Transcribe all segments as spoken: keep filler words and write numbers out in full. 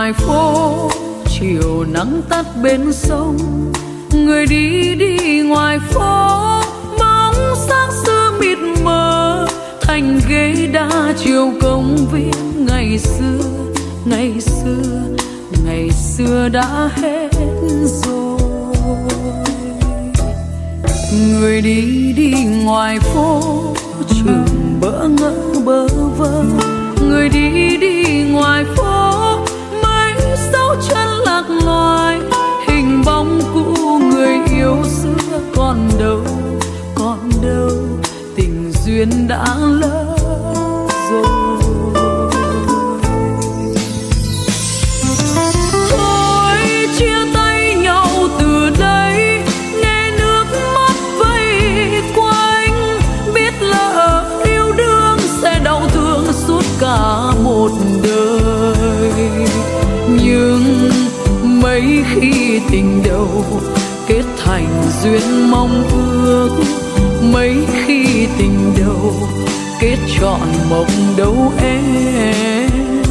ngoài phố, chiều nắng tắt bên sông. Người đi đi ngoài phố, bóng sáng xưa mịt mờ thành ghế đá chiều công viên. Ngày xưa, ngày xưa, ngày xưa đã hết rồi. Người đi đi ngoài phố, trường bỡ ngỡ bơ vơ. Người đi đi ngoài phố, mấy dấu chân lạc loài. Hình bóng cũ người yêu xưa còn đâu, còn đâu, tình duyên đã lỡ rồi. Thôi chia tay nhau từ đây, nghe nước mắt vây quanh. Biết lỡ yêu đương sẽ đau thương suốt cả một đời. Nhưng mấy khi tình đầu kết thành duyên mong ước, mấy khi tình đầu kết trọn mộng đâu em.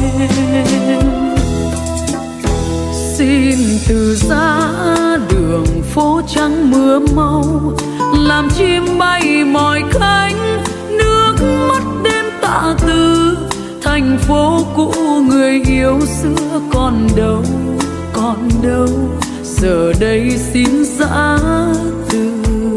Xin từ giá đường phố trắng mưa mau, làm chim bay mỏi cánh. Nước mắt đêm tạ từ, thành phố cũ người yêu xưa còn đâu, còn đâu, giờ đây xin giã từ.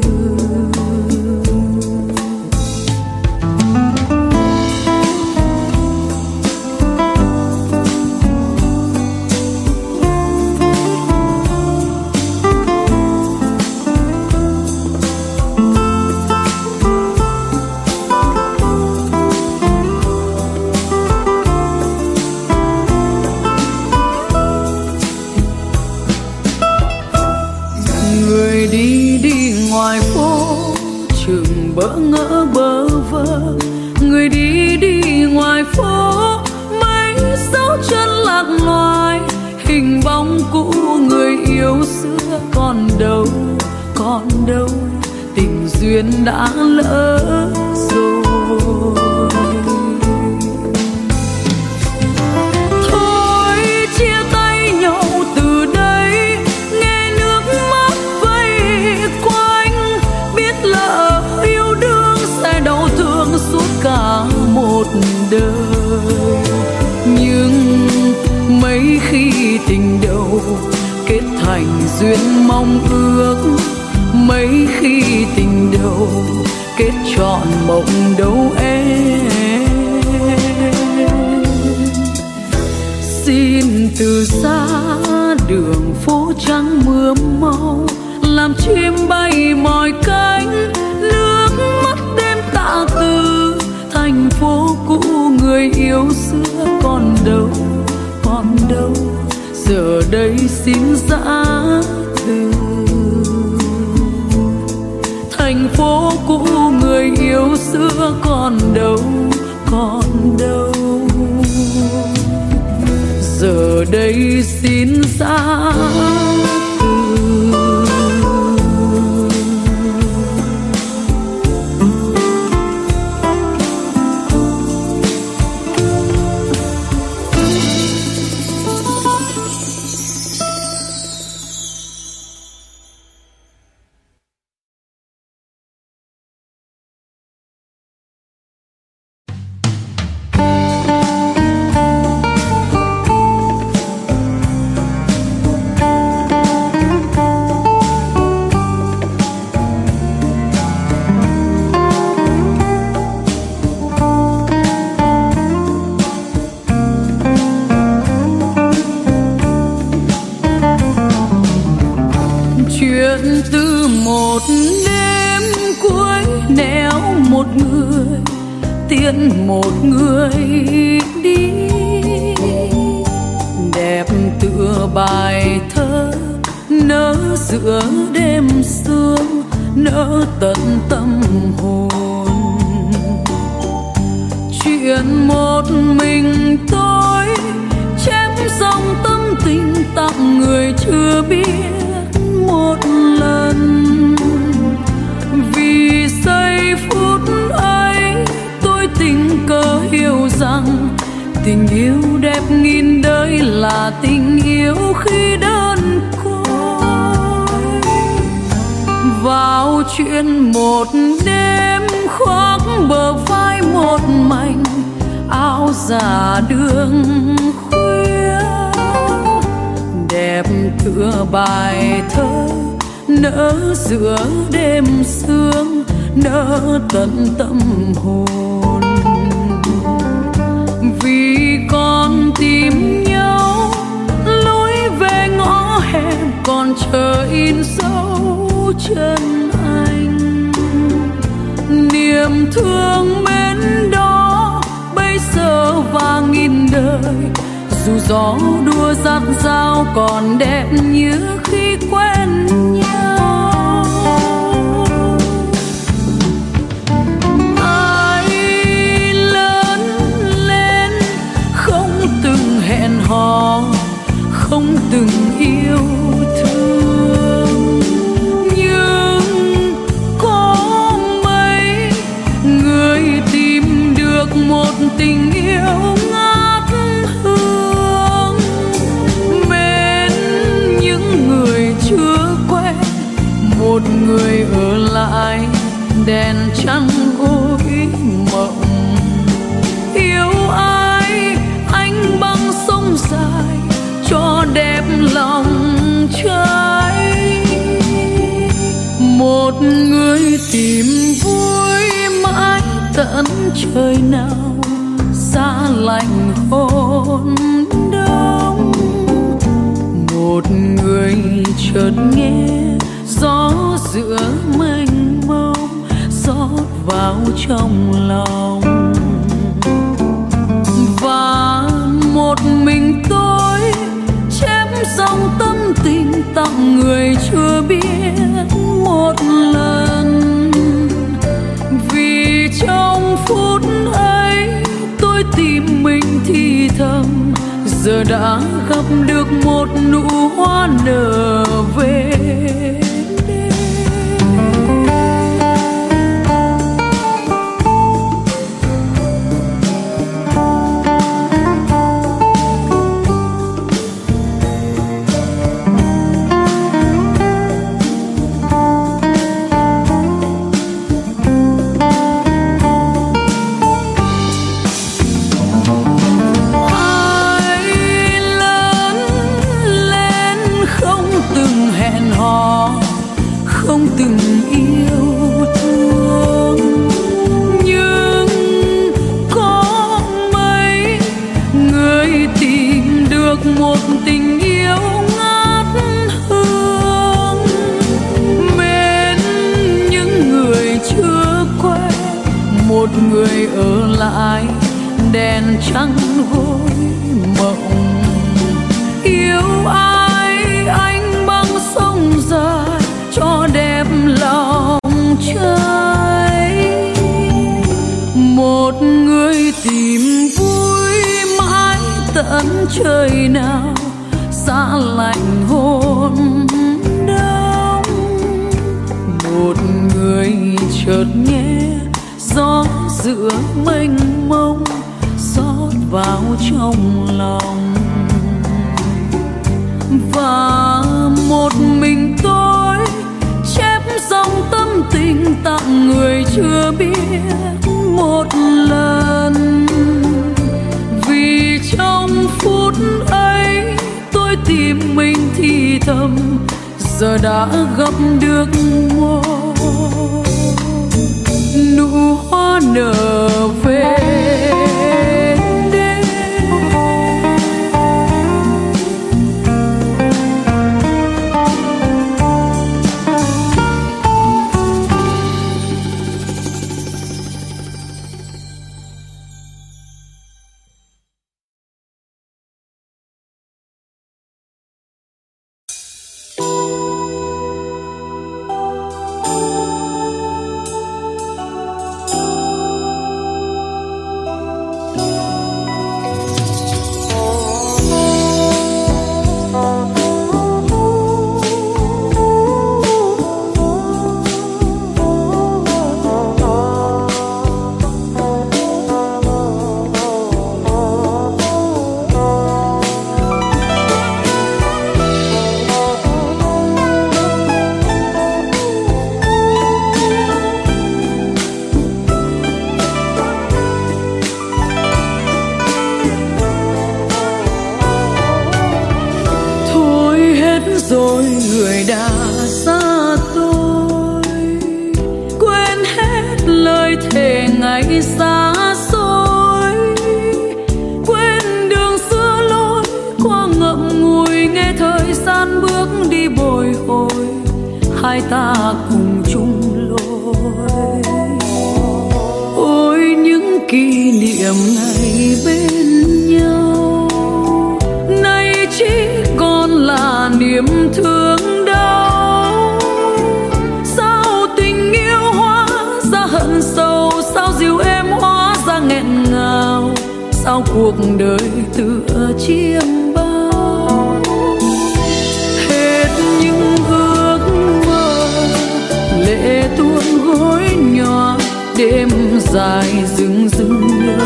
Bỡ ngỡ bơ vơ, người đi đi ngoài phố, mấy dấu chân lạc loài. Hình bóng cũ người yêu xưa còn đâu, còn đâu, tình duyên đã lỡ rồi. Thôi chia tay nhau từ đây, nghe nước mắt vây quanh. Biết lỡ đau thương suốt cả một đời. Nhưng mấy khi tình đầu kết thành duyên mong ước, mấy khi tình đầu kết trọn mộng đâu em. Xin từ xa đường phố trắng mưa mau, làm chim bay mỏi cánh. Nước mắt đêm tạ từ, thành phố cũ người yêu xưa còn đâu, còn đâu, giờ đây xin giã từ. Thành phố cũ người yêu xưa còn đâu, còn đâu, giờ đây xin giã từ. Một người đi đẹp tựa bài thơ nỡ giữa đêm sương, nỡ tận tâm hồn. Chuyện một mình tôi chém dòng tâm tình tặng người chưa biết một lần. Vì giây phút ấy tôi tình cờ hiểu rằng tình yêu đẹp nghìn đời là tình yêu khi đơn côi. Vào chuyện một đêm khoác bờ vai một mảnh áo già đường khuya, đẹp tựa bài thơ nỡ giữa đêm sương, nỡ tận tâm hồn. Vì còn tìm nhau lối về ngõ hẹp, còn chờ in dấu chân anh. Niềm thương mến đó bây giờ và nghìn đời, dù gió đua dắt dao còn đẹp như khi quen nhau. Ai lớn lên không từng hẹn hò, không từng yêu thương, nhưng có mấy người tìm được một tình yêu ngát hương. Mến những người chưa quen, một người ở lại đèn trăng gối mộng. Yêu ai anh băng sông dài cho đẹp lòng trai. Một người tìm vui mãi tận trời nào, xa lạnh hôn đông. Một người chợt nghe gió giữa mênh mông rót vào trong lòng. Và một mình tôi chém dòng tâm tình tặng người chưa biết một lần. Vì trong phút ấy tôi tìm mình thì thầm, giờ đã gặp được một nụ hoa nở về đêm. Không từng yêu thương, nhưng có mấy người tìm được một tình yêu ngát hương. Mến những người chưa quen, một người ở lại đèn trăng gối mộng. Yêu ai anh băng sông dài cho đẹp lòng trai. Một người tìm vui mãi tận trời nào, xa lạnh hôn đông. Một người chợt nghe gió giữa mênh mông rót vào trong lòng. Và một mình tôi chép dòng tâm tình tặng người chưa biết một lần. Vì trong phút ấy tôi tìm mình thì thầm, giờ đã gặp được một nụ hoa nở về. người đã xa tôi, quên hết lời thề ngày xa xôi, quên đường xưa lối qua ngậm ngùi, nghe thời gian bước đi bồi hồi, hai ta cùng chung lối. Ôi những kỷ niệm ngày bên nhau, nay chỉ còn là niềm thương đau. Sao tình yêu hóa ra hận sâu, sao dịu êm hóa ra nghẹn ngào, sao cuộc đời tựa chiêm bao. Hết những ước mơ lệ tuôn gối nhòa, đêm dài rừng rừng nhớ.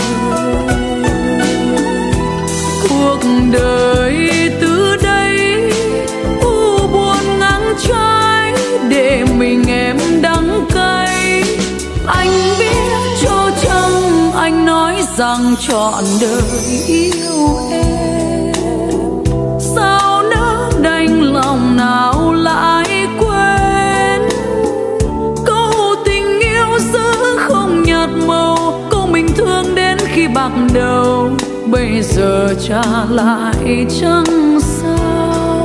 Cuộc đời từ đây u buồn nắng trái, để mình em đắng cay. Anh biết cho chăng anh nói rằng trọn đời yêu em, sao nỡ đành lòng nào lại quên. Câu tình yêu giữ không nhạt màu, câu mình thương đến khi bạc đầu, bây giờ trả lại chẳng sao.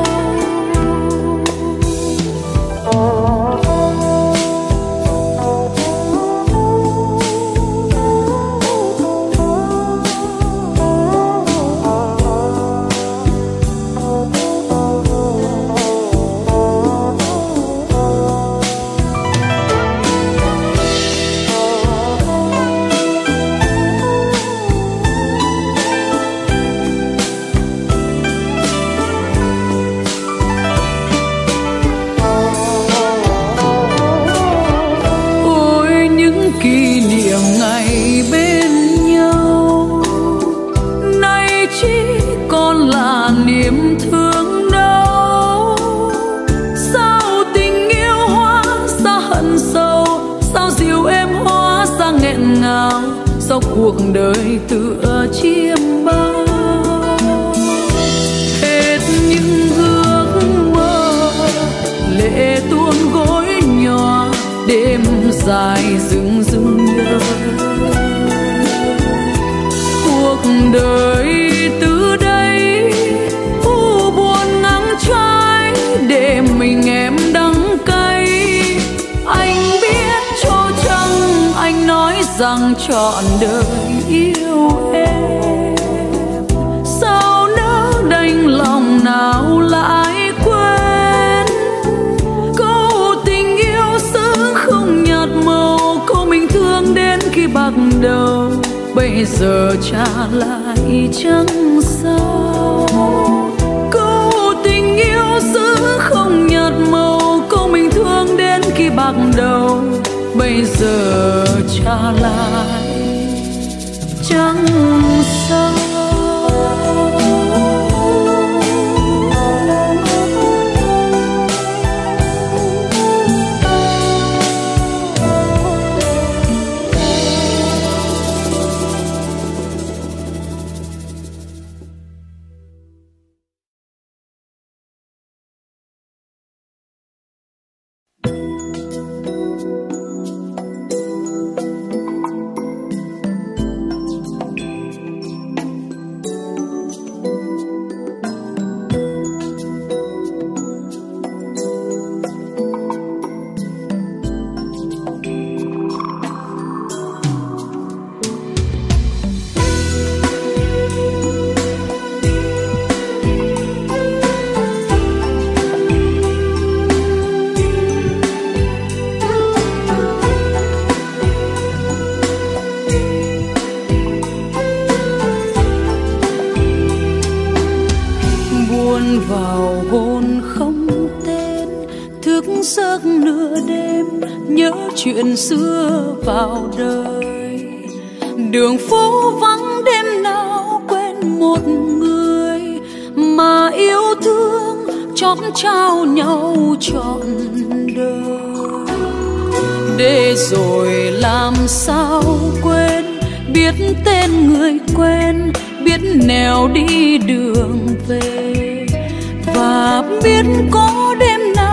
Kỷ niệm ngày bên nhau, nay chỉ còn là niềm thương đau. Sao tình yêu hóa ra hận sâu, sao dịu êm hóa ra nghẹn ngào, sao cuộc đời tựa chiêm bao. Hết những ước mơ lệ tuôn gối nhòa, đêm dài rừng rừng nhớ. Cuộc đời từ đây u buồn nắng trái, để mình em đắng cay. Anh biết cho chăng anh nói rằng trọn đời yêu em, sao nỡ đành lòng nào lại quên. Câu tình yêu giữ không nhạt màu, câu mình thương đến khi bạc đầu, bây giờ trả lại chẳng sao. Câu tình yêu giữ không nhạt màu, câu mình thương đến khi bạc đầu, bây giờ trả lại chẳng sao. Vào hồn không tên, thức giấc nửa đêm, nhớ chuyện xưa vào đời. Đường phố vắng đêm nào quên một người mà yêu thương chót trao nhau trọn đời. Để rồi làm sao quên, biết tên người quen, biết nẻo đi đường về, và biết có đêm nào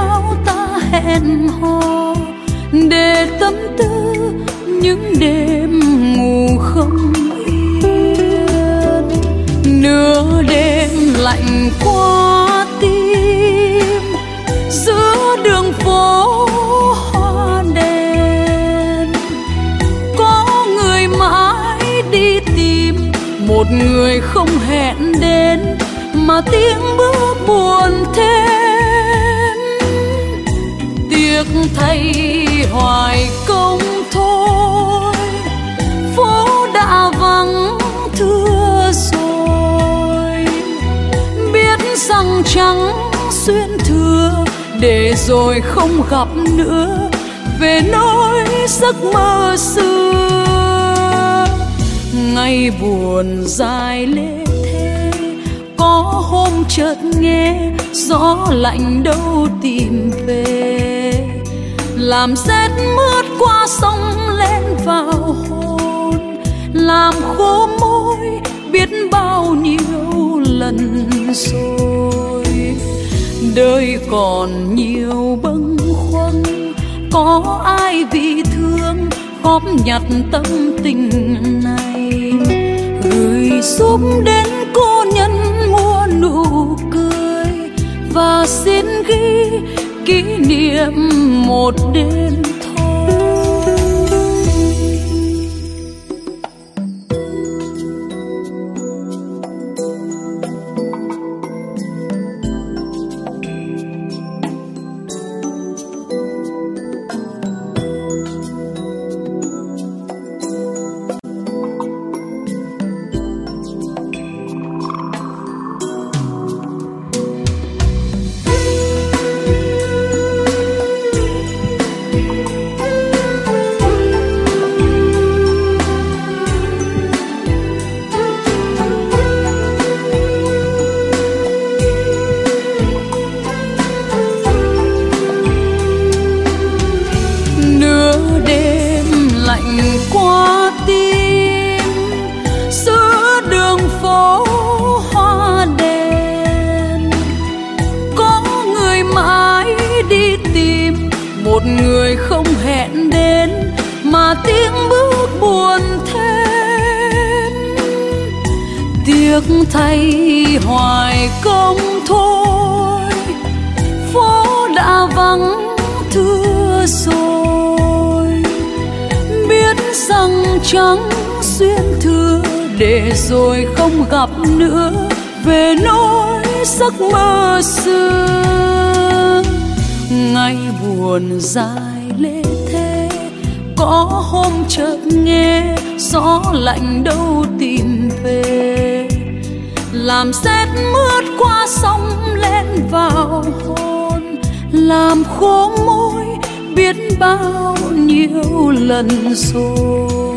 lạnh qua tim, giữa đường phố hoa đèn. Có người mãi đi tìm một người không hẹn đến, mà tiếng bước buồn thêm. Tiếc thay hoài công thôi, phố đã vắng thưa rồi. Biết rằng trắng xuyên thừa, để rồi không gặp nữa, về nỗi giấc mơ xưa. Ngày buồn dài lê thế, có hôm chợt nghe gió lạnh đâu tìm về, làm rét mướt qua sông lên vào hồn, làm khô môi biết bao nhiêu lần rồi. Đời còn nhiều bâng khuâng, có ai vì thương góp nhặt tâm tình này, gửi giúp đến cô nhân mua nụ cười, và xin ghi kỷ niệm một đêm thôi. Người không hẹn đến, mà tiếng bước buồn thêm. Tiếc thay hoài công thôi, phố đã vắng thưa rồi. Biết rằng trắng xuyên thừa, để rồi không gặp nữa, về nỗi giấc mơ xưa. Ngày buồn dài lê thế, có hôm chợt nghe gió lạnh đâu tìm về, làm rét mướt qua sông lên vào hồn, làm khô môi biết bao nhiêu lần rồi.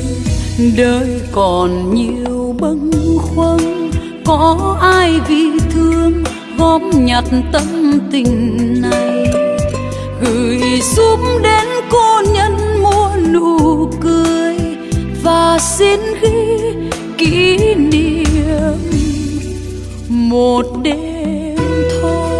Đời còn nhiều bâng khuâng, có ai vì thương góp nhặt tâm tình này, gửi giúp đến cô nhân mua nụ cười, và xin ghi kỷ niệm một đêm thôi.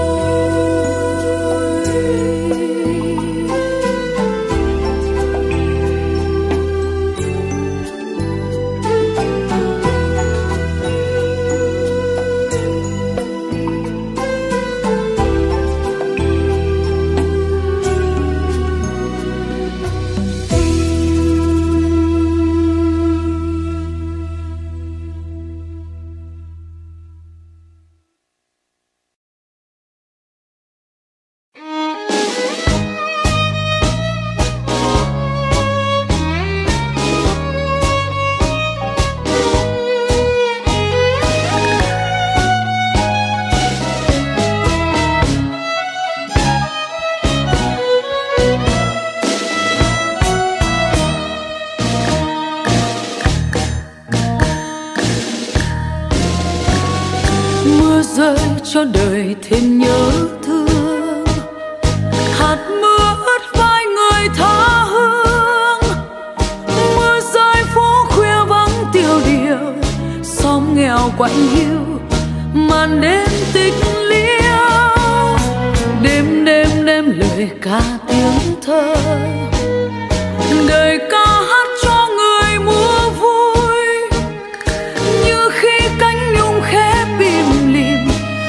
Cho đời thêm nhớ thương, hạt mưa ướt vai người tha hương. Mưa rơi phố khuya vắng tiêu điều, xóm nghèo quạnh hiu, màn đêm tịch liêu. Đêm đêm đêm lời ca tiếng thơ, đời ca hát cho người mua vui. Như khi cánh nhung khẽ bìm lìm,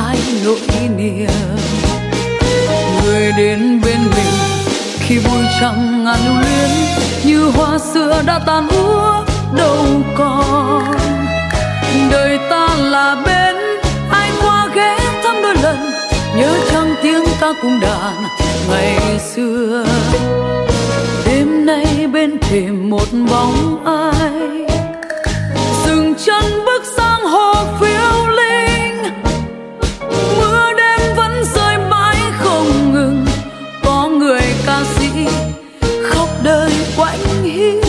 ai nỗi niềm. Người đến bên mình khi vui trăm ngàn lưu luyến, như hoa xưa đã tàn úa đâu còn. Đời ta là bên ai qua ghé thăm đôi lần, nhớ chăng tiếng ca cung đàn ngày xưa. Đêm nay bên thềm một bóng ai, dừng chân bước sang hồ phiêu linh. Mưa đêm vẫn rơi mãi không ngừng, có người ca sĩ khóc đời quạnh hiu.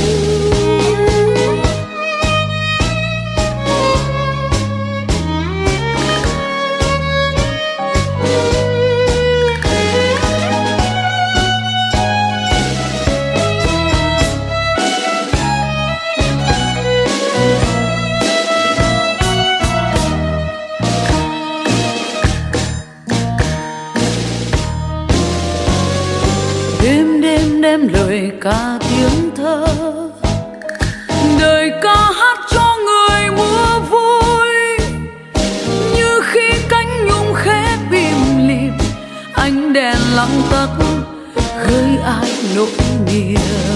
Đêm lời ca tiếng thơ, đời ca hát cho người mua vui. Như khi cánh nhung khẽ bìm lìm, ánh đèn lặng tắt gửi ai nỗi niềm.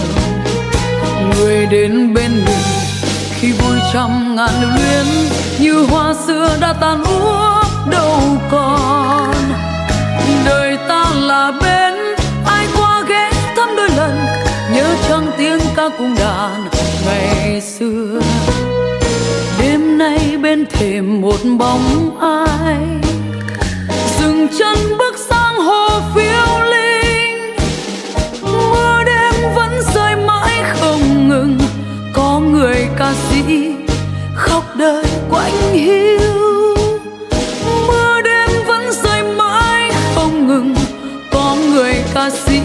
Người đến bên mình khi vui trăm ngàn lưu luyến, như hoa xưa đã tàn úa đâu còn. Đời ta là bên ai qua ghé thăm đôi lần, nhớ chăng tiếng ca cung đàn ngày xưa. Đêm nay bên thềm một bóng ai, dừng chân bước sang hồ phiêu linh. Mưa đêm vẫn rơi mãi không ngừng, có người ca sĩ khóc đời quạnh hiu. Mưa đêm vẫn rơi mãi không ngừng, có người ca sĩ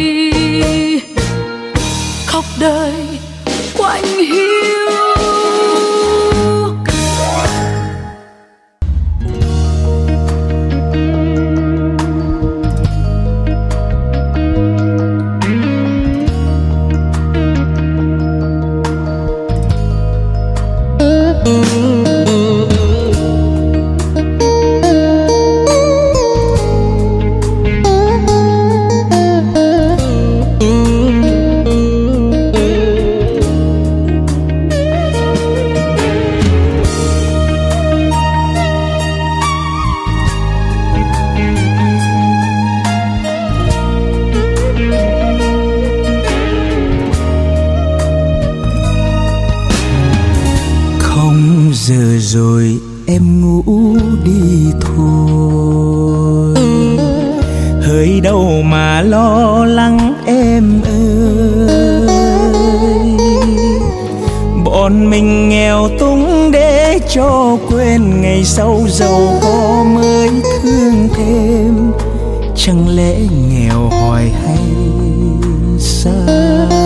khóc đời quạnh hiu. Giờ rồi em ngủ đi thôi, hơi đâu mà lo lắng em ơi. Bọn mình nghèo túng để cho quên, ngày sau giàu có mới thương thêm. Chẳng lẽ nghèo hoài hay sao?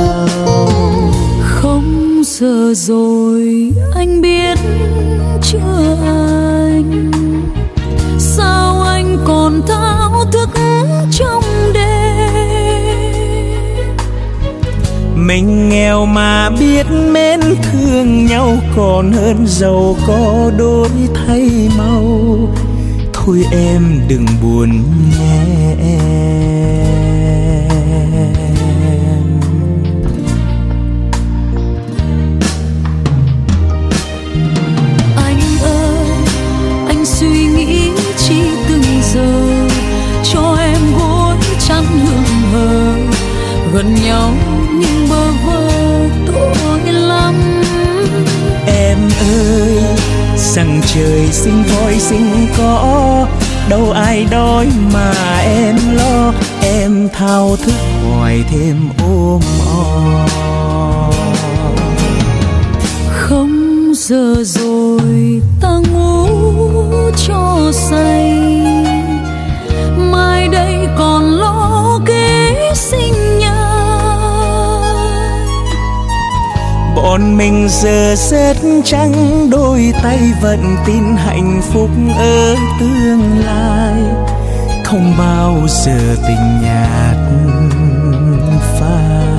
Không giờ rồi anh biết chưa anh, sao anh còn thao thức trong đêm. Mình nghèo mà biết mến thương nhau, còn hơn giàu có đổi thay mau. Thôi em đừng buồn nhé em. Anh ơi, anh suy nghĩ chi từng giờ, cho em gối chăn hương hờ. Gần nhau nhưng bơ vơ tội lắm. Em ơi, rằng trời sinh voi sinh cỏ, đâu ai đói mà em lo. Em thao thức hoài thêm ôm o. Không giờ rồi ta ngủ cho say, mai đây còn lo kế sinh nhai. Bọn mình giờ rất trắng đôi tay, vẫn tin hạnh phúc ở tương lai. Không bao giờ tình nhạt phai.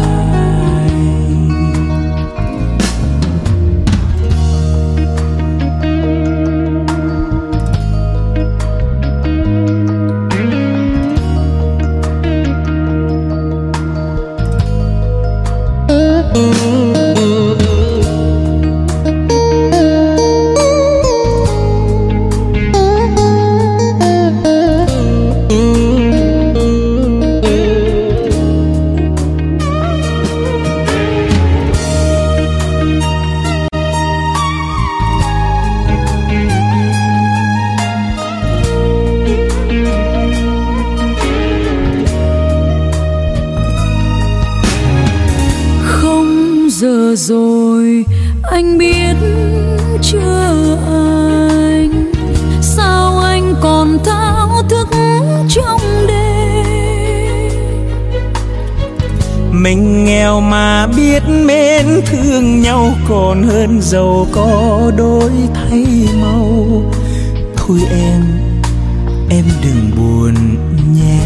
rồi anh biết chưa anh, sao anh còn thao thức trong đêm. Mình nghèo mà biết mến thương nhau còn hơn giàu có đổi thay màu. Thôi em, em đừng buồn nhé.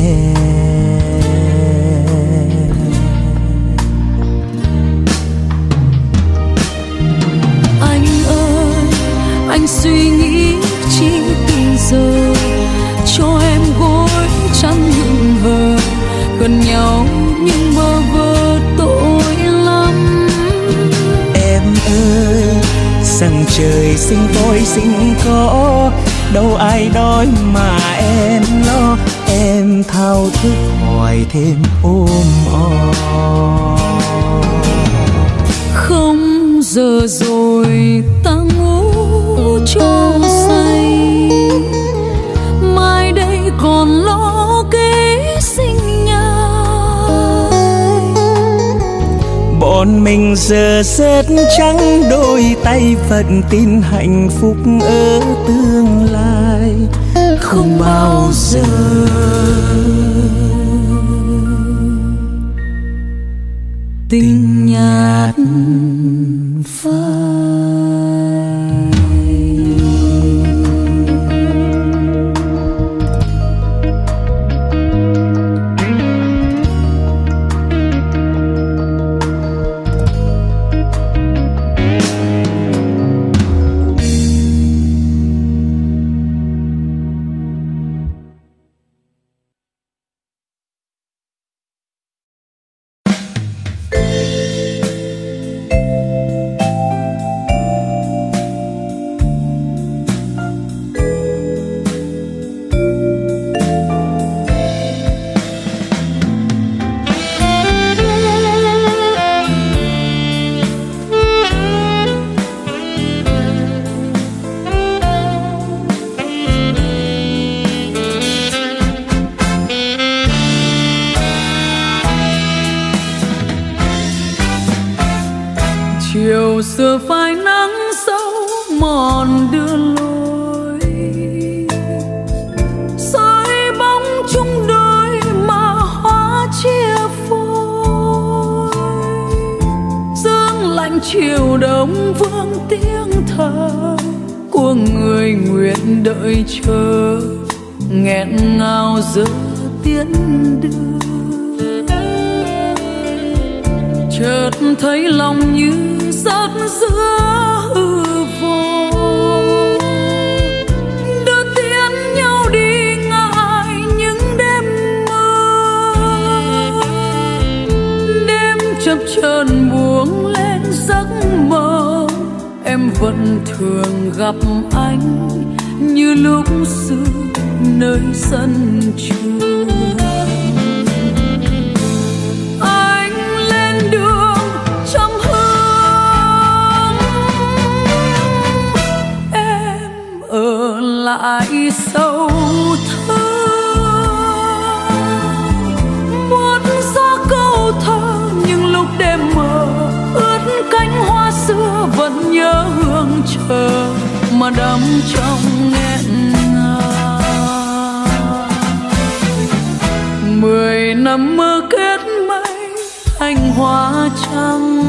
Anh ơi, anh suy nghĩ chi từ giờ, cho em gối chăn hững hờ, gần nhau nhưng bơ vơ tội lắm. Em ơi, rằng trời sinh tôi sinh có, đâu ai đói mà em lo. Em thao thức hỏi thêm ôm o. Không giờ rồi ta ngủ cho say, mai đây còn lo kế sinh nhai. Bọn mình giờ rất trắng đôi tay, vẫn tin hạnh phúc ở tương lai. Không bao giờ tình nhạt phai. Chiều xưa phai nắng sâu mòn đưa lối, soi bóng chung đôi mà hóa chia phôi. Sương lạnh chiều đông vương tiếng thở của người nguyện đợi chờ, nghẹn ngào giữa tiến đưa. Chợt thấy lòng như giấc giữa hư vô, đưa tiễn nhau đi ngại những đêm mơ. Đêm chập chờn buông lên giấc mơ, em vẫn thường gặp anh như lúc xưa nơi sân trường. Lại sâu thơ muốn gió câu thơ, nhưng lúc đêm mờ ướt cánh hoa xưa vẫn nhớ hương chờ mà đắm trong nghẹn ngào. Mười năm mơ kết mây thành hoa trắng,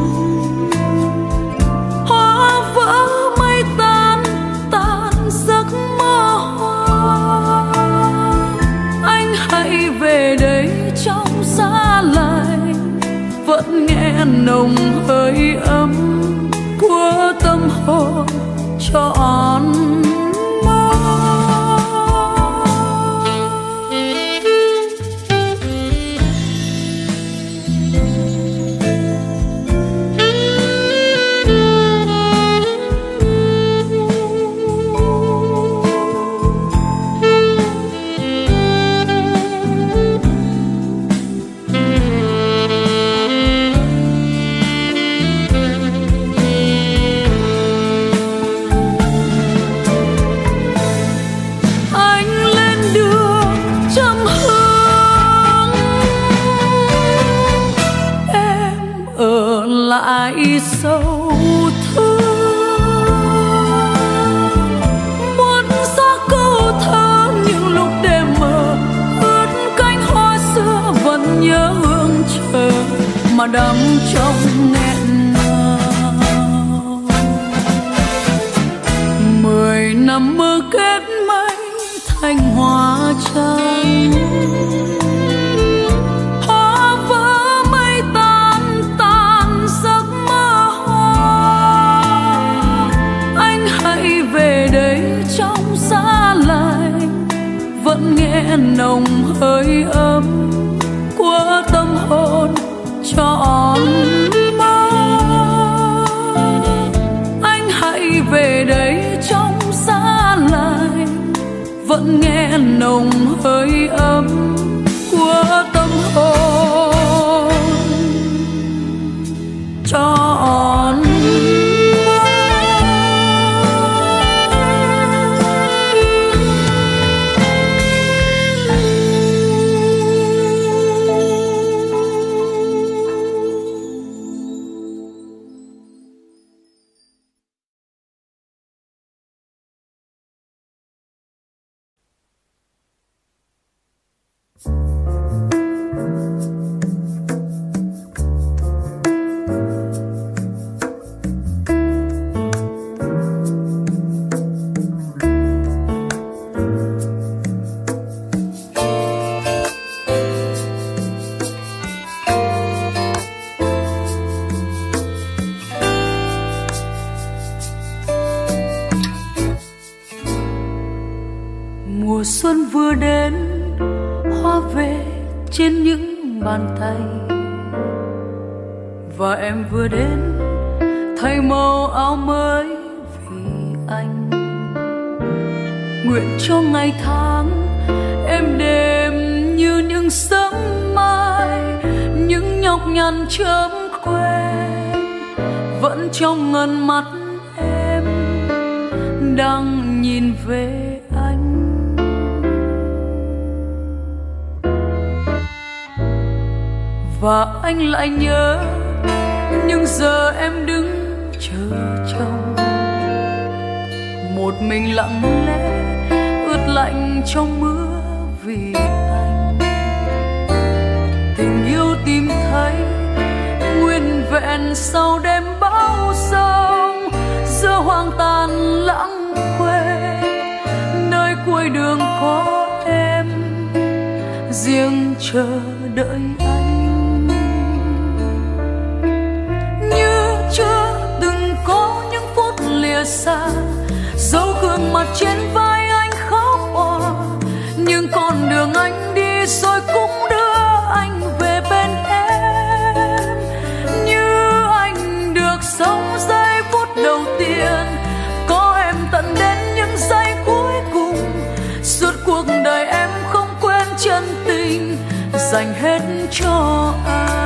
hoa vỡ mây tan tan giấc mơ hoa. Anh hãy về đây trong giá lạnh, vẫn nghe nồng hơi ấm của tâm hồn trọn mơ. sầu thương. Muốn gió câu thơ những lúc đêm mờ, ướt cánh hoa xưa vẫn nhớ hương chờ mà đắm trong nghẹn ngào. Mười năm mơ kết mây thành hoa trắng, hoa vỡ mây tan tan giấc mơ hoa. Anh hãy về đây trong giá lạnh, vẫn nghe nồng hơi ấm của tâm hồn trọn mơ. Anh hãy về đây trong giá lạnh, vẫn nghe nồng hơi ấm của tâm hồn trọn. Mùa xuân vừa đến, hoa về trên những bàn tay, và em vừa đến thay màu áo mới vì anh. Nguyện cho ngày tháng êm đềm như những sớm mai, những nhọc nhằn chớm quên vẫn trong ngần mắt em đang nhìn về anh. Và anh lại nhớ những giờ em đứng chờ trông, một mình lặng lẽ ướt lạnh trong mưa vì anh. Tình yêu tìm thấy nguyên vẹn sau đêm bão giông, giữa hoang tàn lãng quên nơi cuối đường có em riêng chờ đợi anh. Xa dấu gương mặt trên vai anh khóc òa, nhưng con đường anh đi rồi cũng đưa anh về bên em. Như anh được sống giây phút đầu tiên, có em tận đến những giây cuối cùng. Suốt cuộc đời em không quên chân tình dành hết cho anh.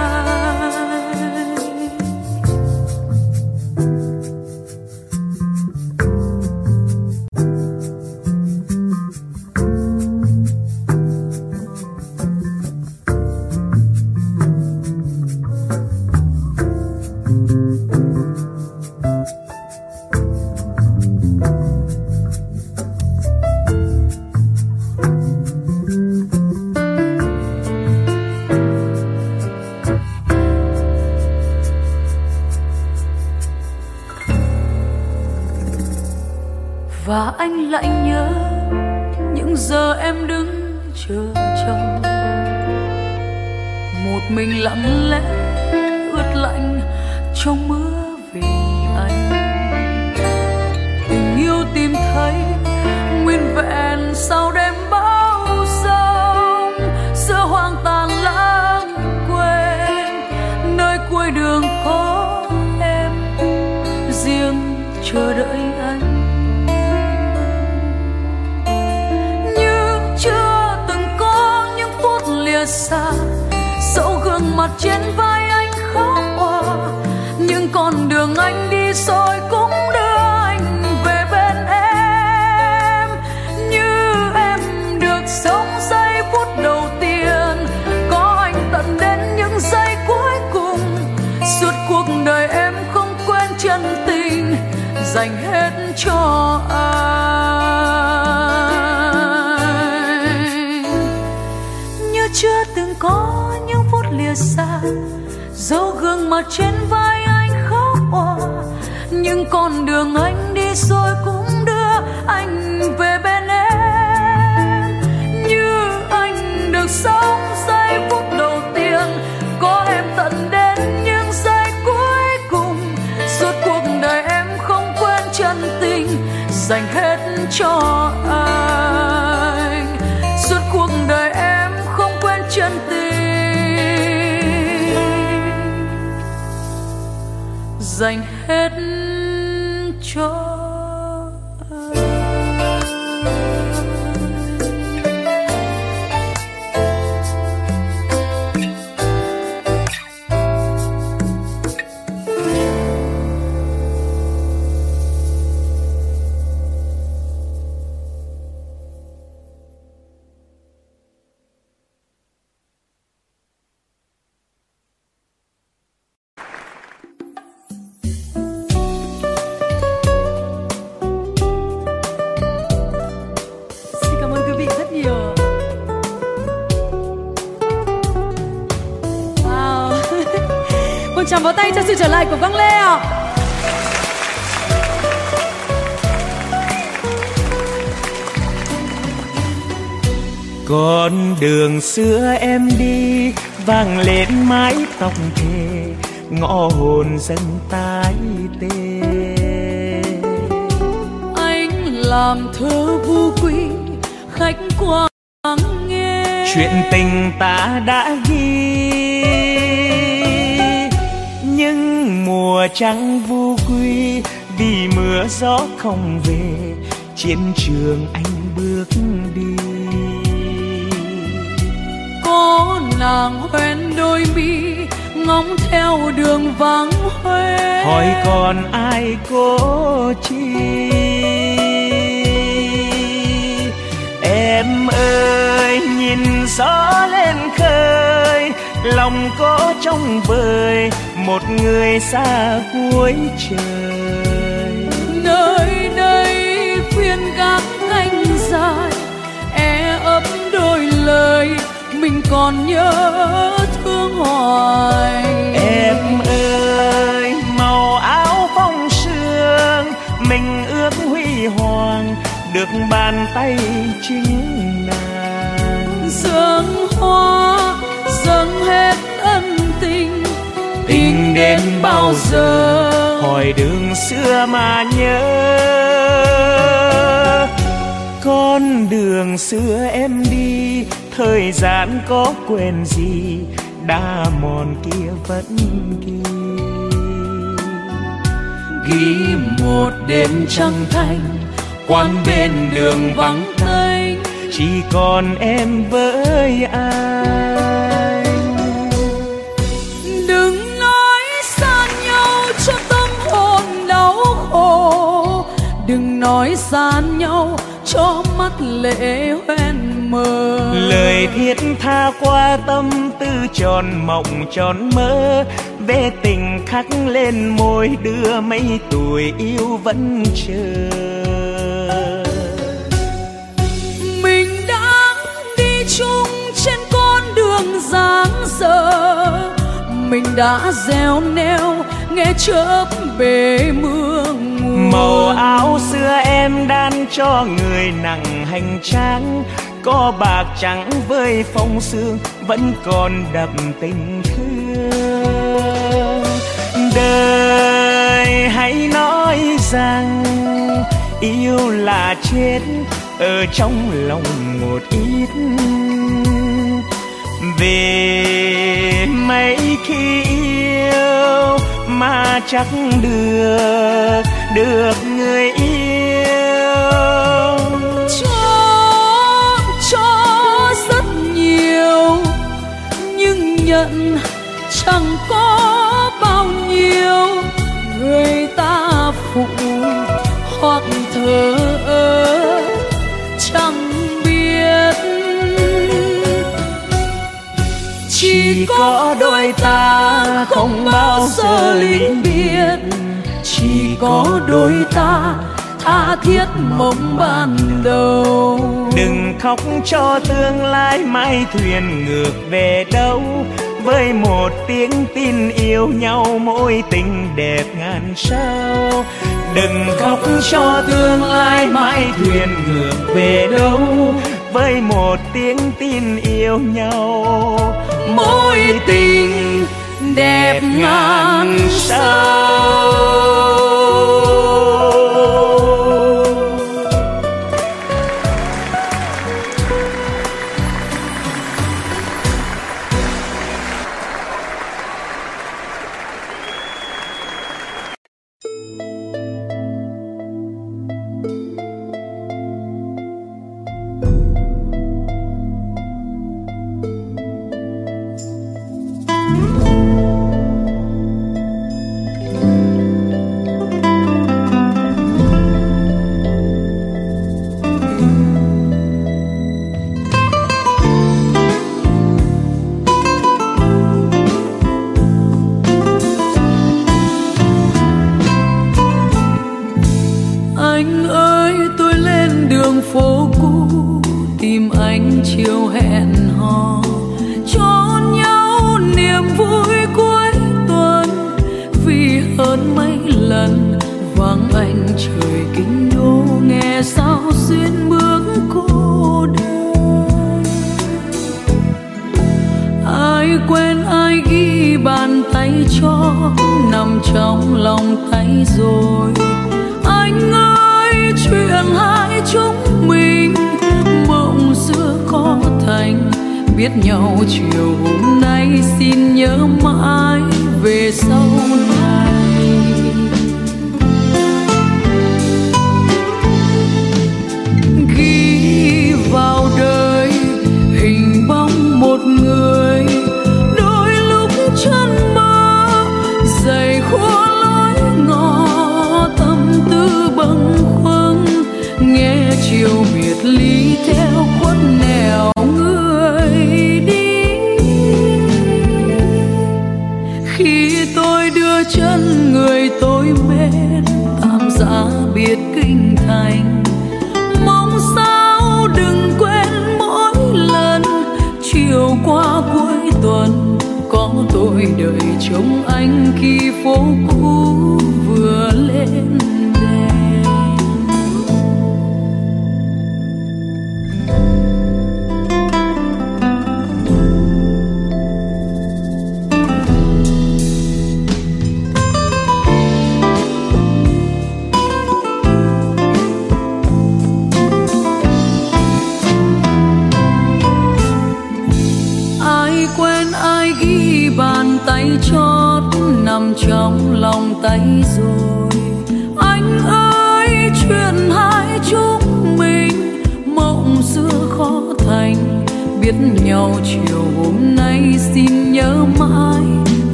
Và anh lại nhớ những giờ em đứng chờ trông, một mình lặng lẽ ướt lạnh trong mưa vì anh. Tình yêu tìm thấy nguyên vẹn sau đêm bão giông, giữa hoang tàn lãng quên nơi cuối đường có em riêng chờ đợi anh. Xa dẫu gương mặt trên vai anh khóc òa, nhưng con đường anh đi rồi cũng đưa anh về bên em. Như em người xa, dấu gương mặt trên vai anh khóc òa. Nhưng con đường anh đi rồi cũng đưa anh về bên em. Như anh được sống giây phút đầu tiên, có em tận đến những giây cuối cùng. Suốt cuộc đời em không quên chân tình dành hết cho anh. Suốt cuộc đời em không quên chân tình dành hết cho anh. Chào vỗ tay cho sự trở lại của Quang Lê ạ. Con đường xưa em đi vang lên mái tóc thề, ngõ hồn dân tái tê. Anh làm thơ vu quy khách qua nghe, chuyện tình ta đã ghi. Nhưng mùa trăng vu quy vì mưa gió không về, chiến trường anh bước đi. Có nàng hoen đôi mi ngóng theo đường vắng hoe, hỏi còn ai cố chi. Em ơi nhìn gió lên khơi, lòng có trong vời một người xa cuối trời. Nơi đây phiên gác canh dài, e ấp đôi lời mình còn nhớ thương hoài. Em ơi màu áo phong sương, mình ước huy hoàng được bàn tay chính nàng. Dâng hoa dâng hết ân tình, tình đến bao giờ hỏi đường xưa mà nhớ. Con đường xưa em đi, thời gian có quên gì, đã mòn kia vẫn ghi. Ghi một đêm trăng thanh, quán bên đường vắng tênh, chỉ còn em với anh. Đừng nói xa nhau cho tâm hồn đau khổ, đừng nói xa nhau cho mắt lệ hoen mờ. Lời thiết tha qua tâm tư tròn mộng tròn mơ, về tình khắc lên môi đưa mấy tuổi yêu vẫn chờ. Mình đang đi chung trên con đường dáng dở, mình đã gieo neo nghe chớp bể mưa ngùa. Màu áo xưa em đan cho người nặng hành trang, có bạc trắng với phong sương vẫn còn đậm tình thương. Đời hãy nói rằng yêu là chết, ở trong lòng một ít. Về mấy khi yêu mà chắc được được người yêu. Cho cho rất nhiều nhưng nhận chẳng có bao nhiêu. Người ta phụ hoặc thờ ơ chẳng biết. Chỉ có đôi ta không bao giờ ly biệt, chỉ có đôi ta tha thiết mộng ban đầu. Đừng khóc cho tương lai mai thuyền ngược về đâu, với một tiếng tin yêu nhau, mối tình đẹp ngàn sao. Đừng khóc cho tương lai mãi thuyền ngược về đâu, với một tiếng tin yêu nhau, mối tình đẹp ngàn sao.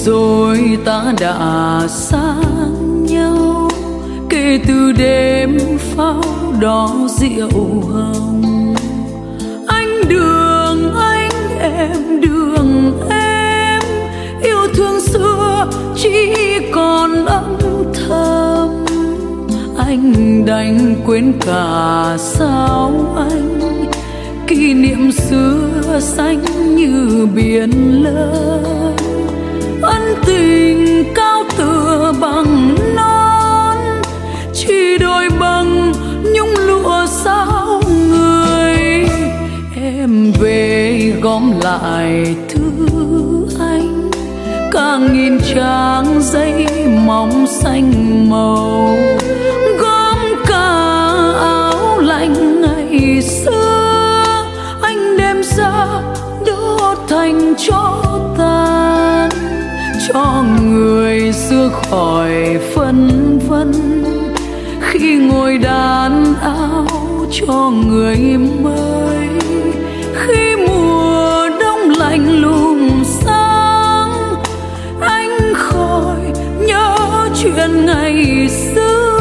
rồi ta đã xa nhau, kể từ đêm pháo đỏ rượu hồng. Anh đường anh em đường em, yêu thương xưa chỉ còn âm thầm. Anh đành quên cả sao anh, kỷ niệm xưa xanh như biển lớn. Ân tình cao tựa bằng non, chỉ đôi bằng nhung lụa sao người. Em về gom lại thư anh, cả nghìn trang giấy mỏng xanh màu, gom cả áo lạnh ngày xưa anh đem ra đốt thành tro tàn, cho người xưa khỏi phân vân khi ngồi đàn áo cho người mới. Khi mùa đông lạnh lùng sáng, anh khỏi nhớ chuyện ngày xưa.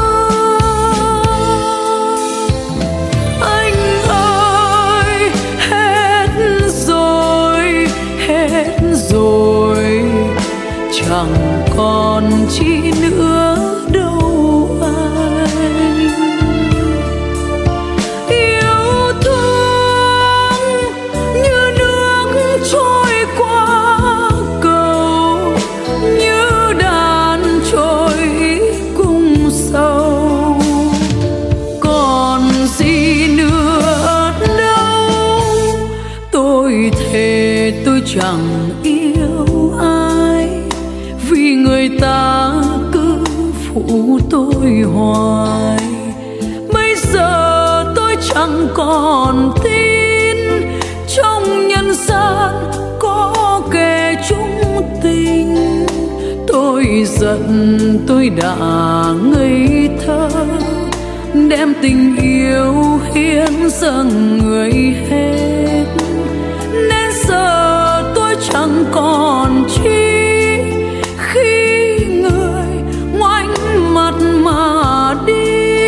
Anh ơi hết rồi, hết rồi, chẳng còn chi nữa đâu anh. Yêu thương như nước trôi qua cầu, như đàn trôi cùng sâu. Còn gì nữa đâu, tôi thề tôi chẳng yêu ai, vì người ta cứ phụ tôi hoài. Bây giờ tôi chẳng còn tin trong nhân gian có kẻ chung tình. Tôi giận tôi đã ngây thơ, đem tình yêu hiến dâng người hết. Nên giờ tôi chẳng còn chi khi người ngoảnh mặt mà đi.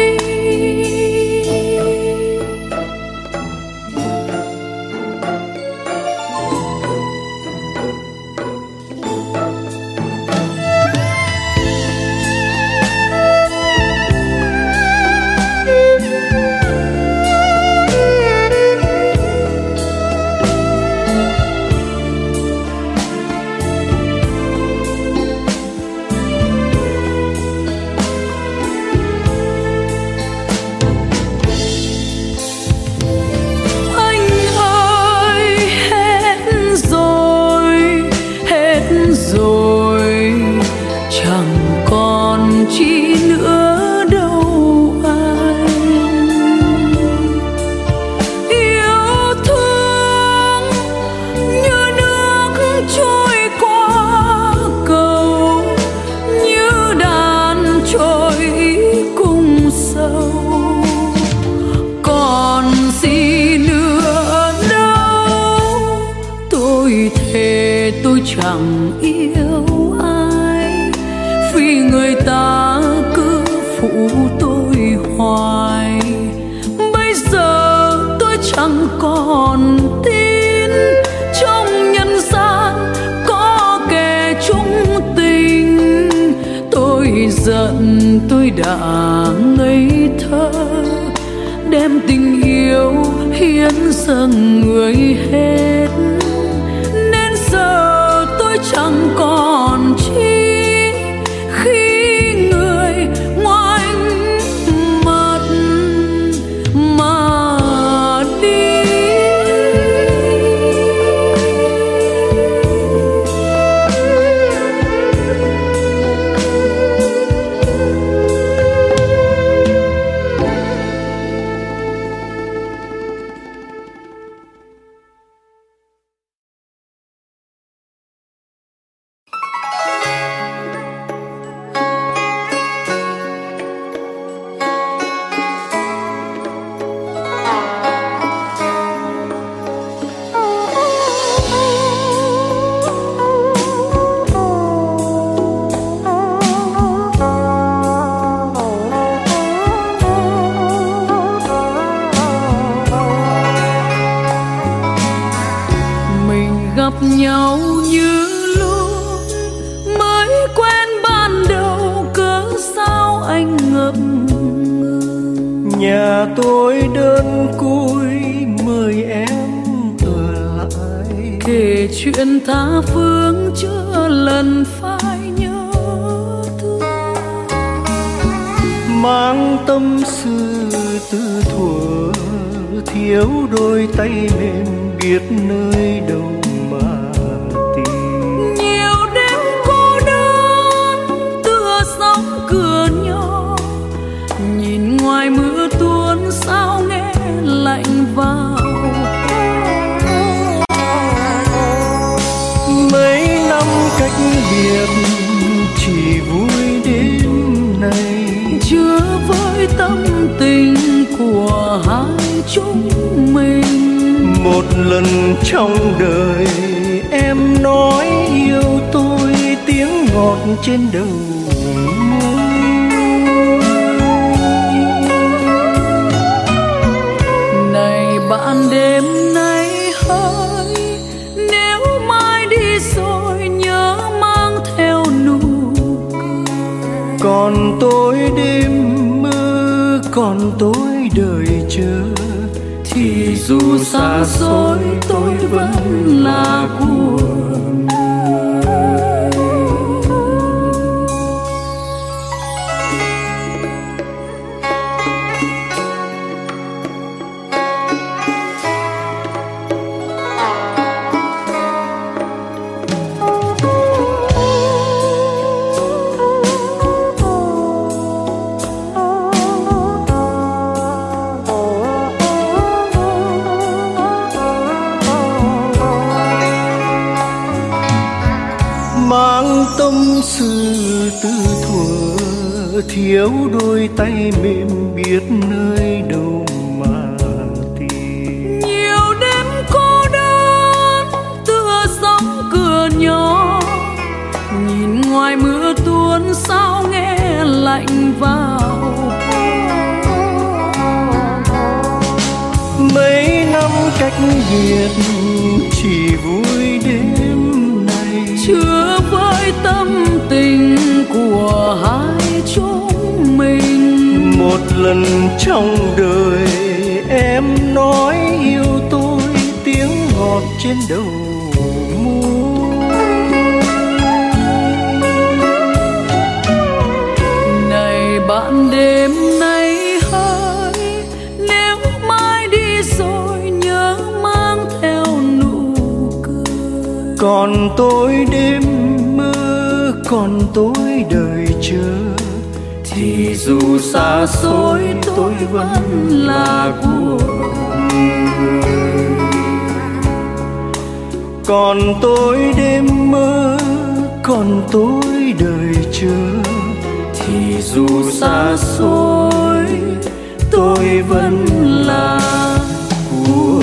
Chẳng yêu ai, vì người ta cứ phụ tôi hoài. Bây giờ tôi chẳng còn tin trong nhân gian có kẻ chung tình. Tôi giận tôi đã ngây thơ, đem tình yêu hiến dâng người hết. Nên giờ chẳng còn chi khi người ngoảnh mặt mà đi. gặp nhau như lúc mới quen ban đầu, cớ sao anh ngập ngừng. Nhà tôi đơn côi mời em ở lại, kể chuyện tha phương chưa lần phai nhớ thương. mang tâm sự từ thuở, thiếu đôi tay mềm biết nơi đâu mà tìm. Nhiều đêm cô đơn tựa sóng cửa nhỏ, nhìn ngoài mưa tuôn sao nghe lạnh vào. Mấy năm cách biệt chỉ vui đêm này, chưa với tâm tình của hai chúng mình. một lần trong đời em nói yêu tôi, tiếng ngọt trên đầu môi. Này bạn đêm nay hỡi, nếu mai đi rồi nhớ mang theo nụ cười. Còn tôi đêm mơ, còn tôi đời chờ, thì dù xa xôi tôi vẫn là của tâm sự từ thuở, thiếu đôi tay mềm biết nơi đâu mà tìm. Nhiều đêm cô đơn tựa sóng cửa nhỏ, nhìn ngoài mưa tuôn sao nghe lạnh vào. Mấy năm cách biệt chỉ vui đêm này, chưa với tâm tình của hai chúng mình. một lần trong đời em nói yêu tôi, tiếng ngọt trên đầu môi. Này bạn đêm nay hỡi, nếu mai đi rồi nhớ mang theo nụ cười. Còn tôi đêm mơ, còn tôi đời chờ, thì dù xa xôi tôi vẫn là của người. còn tôi đêm mơ, còn tôi đời chờ, thì dù xa xôi tôi vẫn là của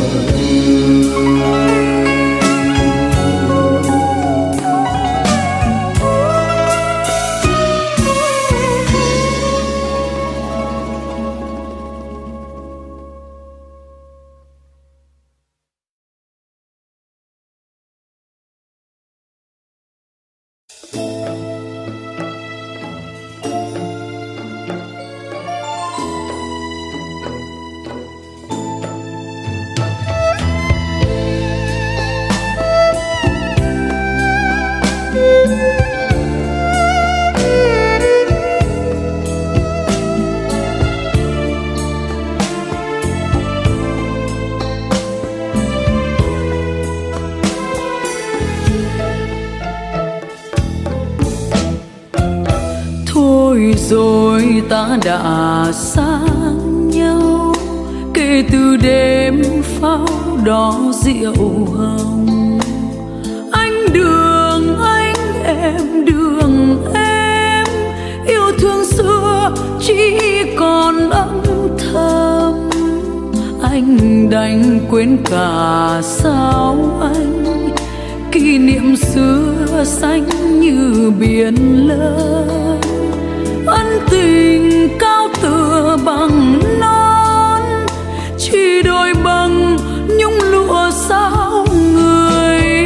rồi ta đã xa nhau, kể từ đêm pháo đỏ rượu hồng. Anh đường anh em đường em, yêu thương xưa chỉ còn âm thầm. Anh đành quên cả sao anh, kỷ niệm xưa xanh như biển lớn. Ân tình cao tựa bằng non, chỉ đôi bằng nhung lụa sao người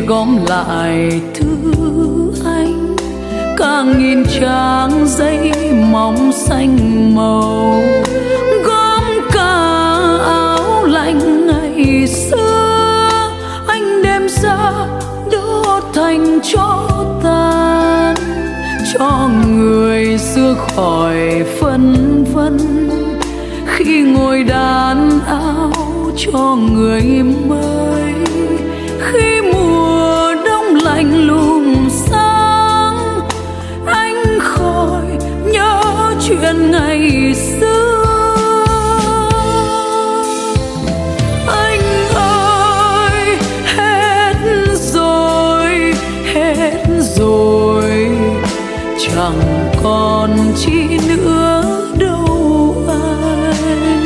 gom lại thứ anh, càng nghìn trang giấy mỏng xanh màu, gom cả áo lạnh ngày xưa anh đem ra đốt thành tro tàn, cho người xưa khỏi phân vân khi ngồi đàn áo cho người mới. Khi mùa đông lạnh lùng sáng, anh khỏi nhớ chuyện ngày xưa. Anh ơi, hết rồi, hết rồi, chẳng còn chi nữa đâu anh.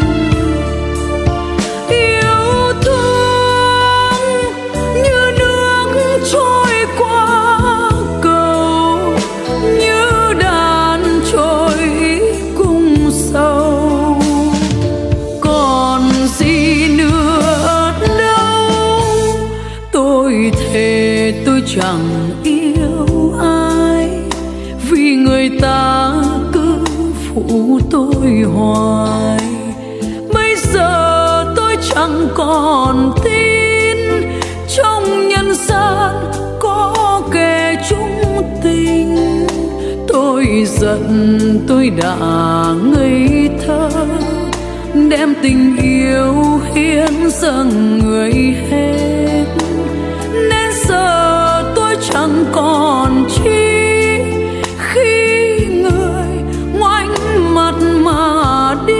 Yêu thương như nước trôi qua cầu, như đàn trôi cùng sâu, còn gì nữa đâu. Tôi thề tôi chẳng yêu ai, vì người ta cứ phụ tôi hoài. Bây giờ tôi chẳng còn tin trong nhân gian có kẻ chung tình. Tôi giận tôi đã ngây thơ, đem tình yêu hiến dâng người hết, nên giờ tôi chẳng còn chi khi người ngoảnh mặt mà đi.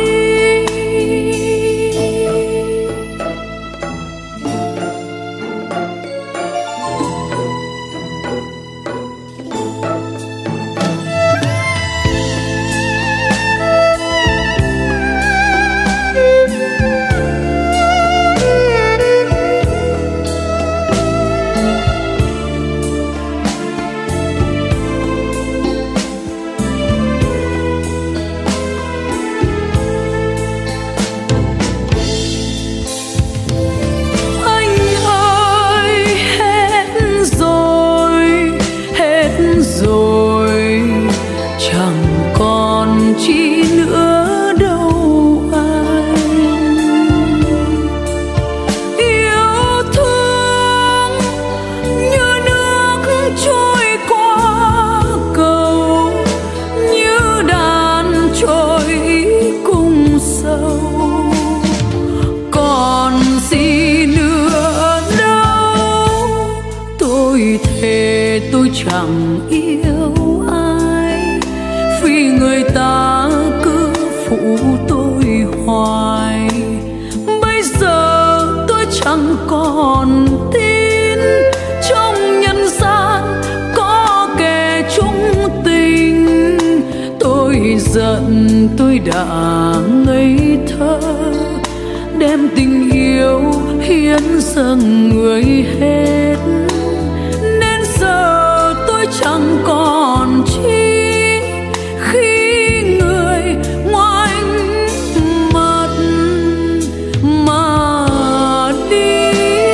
Chẳng yêu ai, vì người ta cứ phụ tôi hoài. Bây giờ tôi chẳng còn tin trong nhân gian có kẻ chung tình. Tôi giận tôi đã ngây thơ, đem tình yêu hiến dâng người hết, nên giờ chẳng còn chi khi người ngoảnh mặt mà đi.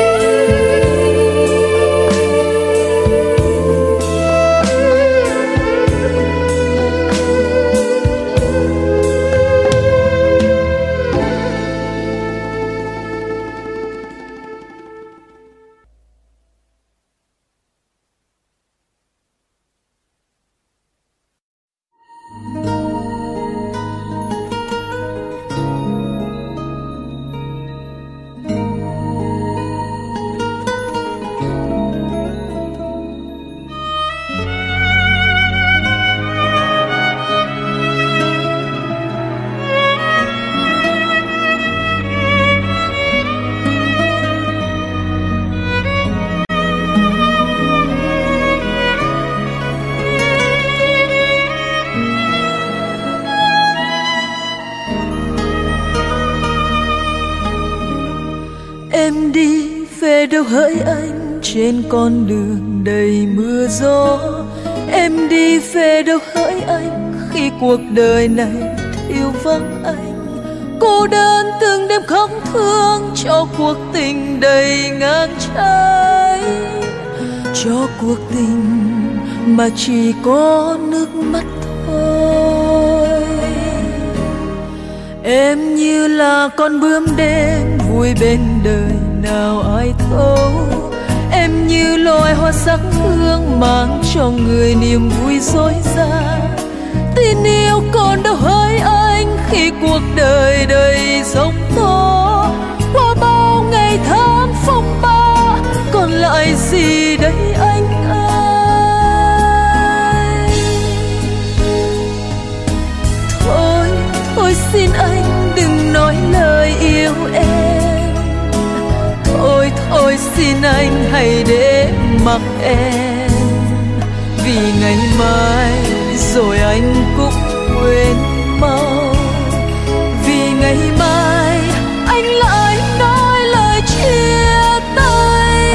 Em đi về đâu hỡi anh trên con đường đầy mưa gió? Em đi về đâu hỡi anh khi cuộc đời này thiếu vắng anh? Cô đơn từng đêm khóc thương cho cuộc tình đầy ngang trái. cho cuộc tình mà chỉ có nước mắt thôi. Em như là con bướm đêm vui bên đời nào ai thấu. Em như loài hoa sắc hương mang cho người niềm vui dối gian. Tin yêu còn đâu hỡi anh khi cuộc đời đầy sóng gió. Qua bao ngày tháng phong ba còn lại gì đây anh ơi. Thôi, thôi xin anh đừng nói lời yêu em. Thôi, thôi xin anh hãy để mặc em. Vì ngày mai rồi anh cũng quên mau. Vì ngày mai anh lại nói lời chia tay.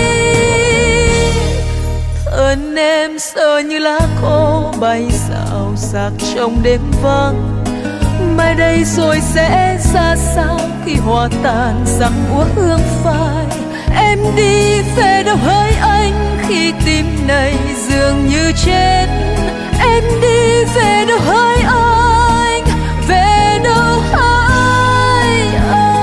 Thân em sợ như lá khô bay xào xạc trong đêm vắng. Mai đây rồi sẽ ra sao khi hoa tàn sắc úa hương phai. Em đi về đâu hỡi anh khi tim này dường như chết. Em đi về đâu hỡi anh, về đâu hỡi anh.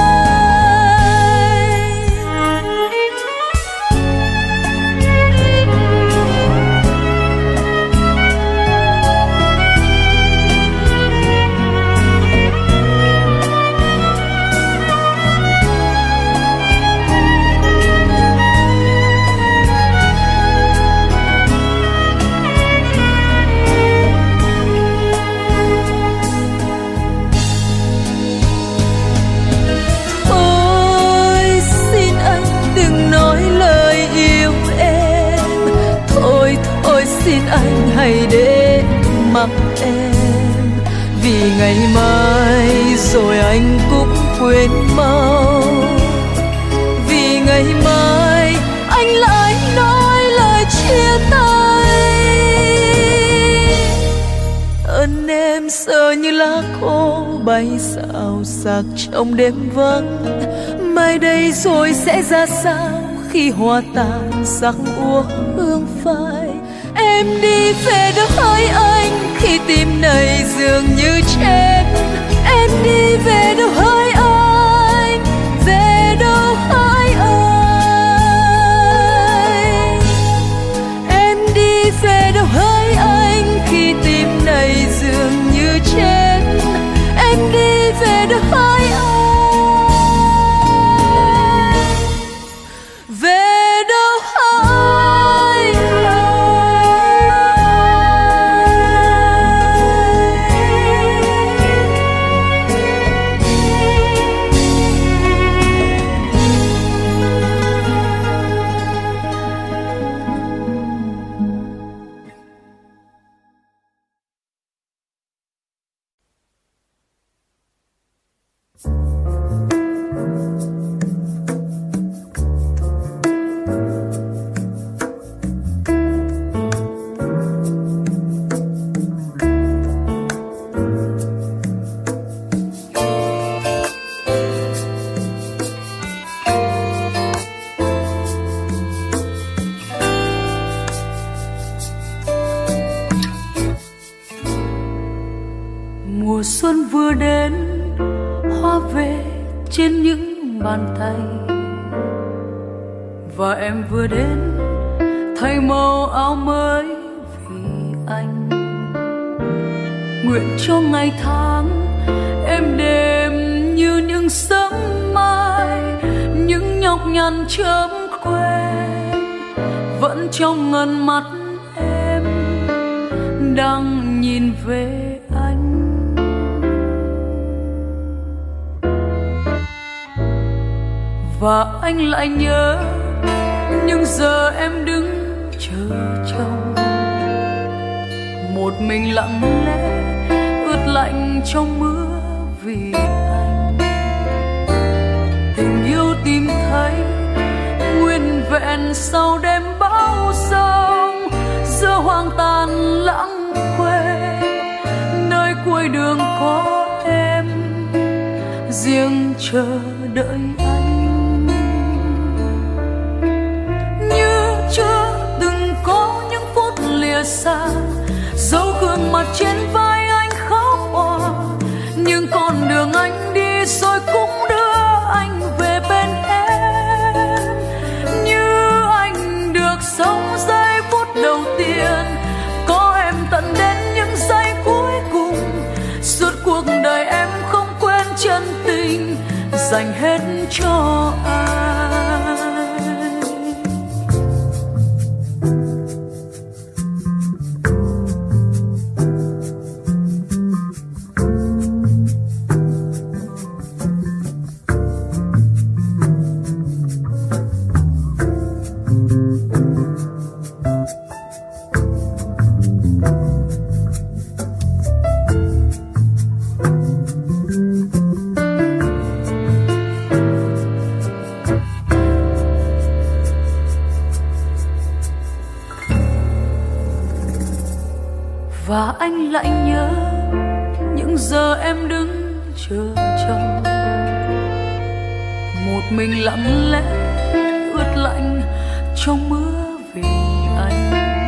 Xin anh hãy để mặc em. Vì ngày mai rồi anh cũng quên mau. Vì ngày mai anh lại nói lời chia tay. Ơn em sợ như lá khô bay xào xạc trong đêm vắng. Mai đây rồi sẽ ra sao khi hoa tàn sắc úa hương phai. Em đi về đâu hỡi anh khi tim này dường như chết. Em đi về đâu hỡi anh, về đâu hỡi anh. Em đi về đâu hỡi anh khi tim này dường như chết. Em đi về đâu hỡi anh. Mùa xuân vừa đến, hoa về trên những bàn tay. Và em vừa đến thay màu áo mới vì anh. Nguyện cho ngày tháng êm đềm như những sớm mai. Những nhọc nhằn chớm quên vẫn trong ngần mắt em đang nhìn về anh. Và anh lại nhớ những giờ em đứng chờ trông. Một mình lặng lẽ ướt lạnh trong mưa vì anh. Tình yêu tìm thấy nguyên vẹn sau đêm bão giông. Giữa hoang tàn lãng quên, nơi cuối đường có em riêng chờ đợi anh. lìa xa, dấu gương mặt trên vai anh khóc òa. Nhưng con đường anh đi rồi cũng đưa anh về bên em. Như anh được sống giây phút đầu tiên, có em tận đến những giây cuối cùng. Suốt cuộc đời em không quên chân tình dành hết cho anh. Và anh lại nhớ những giờ em đứng chờ chồng, một mình lặng lẽ ướt lạnh trong mưa vì anh.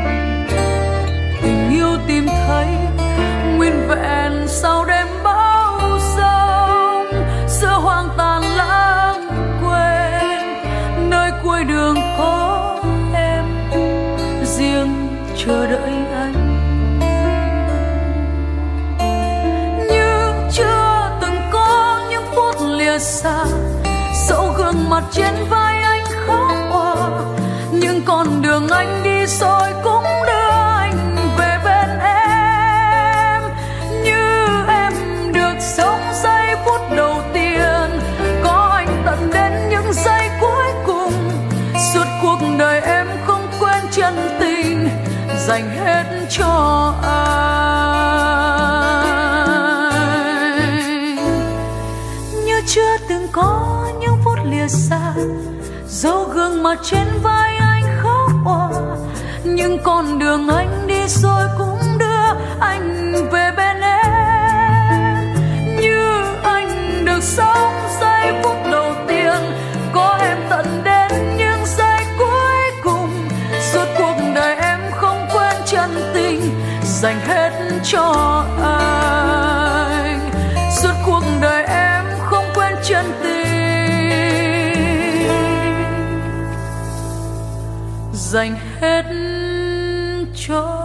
Tình yêu tìm thấy nguyên vẹn sau đêm bão giông, giữa hoang tàn lãng quên, nơi cuối đường có em riêng chờ đợi anh. Xa, dẫu gương mặt trên vai anh khóc òa. Nhưng con đường anh đi rồi cũng đưa anh về bên em. Như em được sống giây phút đầu tiên, có anh tận đến những giây cuối cùng. Suốt cuộc đời em không quên chân tình dành hết cho anh. Chưa từng có những phút lìa xa, dấu gương mặt trên vai anh khóc òa. Nhưng con đường anh đi rồi cũng đưa anh về bên em. Như anh được sống giây phút đầu tiên, có em tận đến những giây cuối cùng. Suốt cuộc đời em không quên chân tình dành hết cho anh. Suốt cuộc đời em không quên chân tình dành hết cho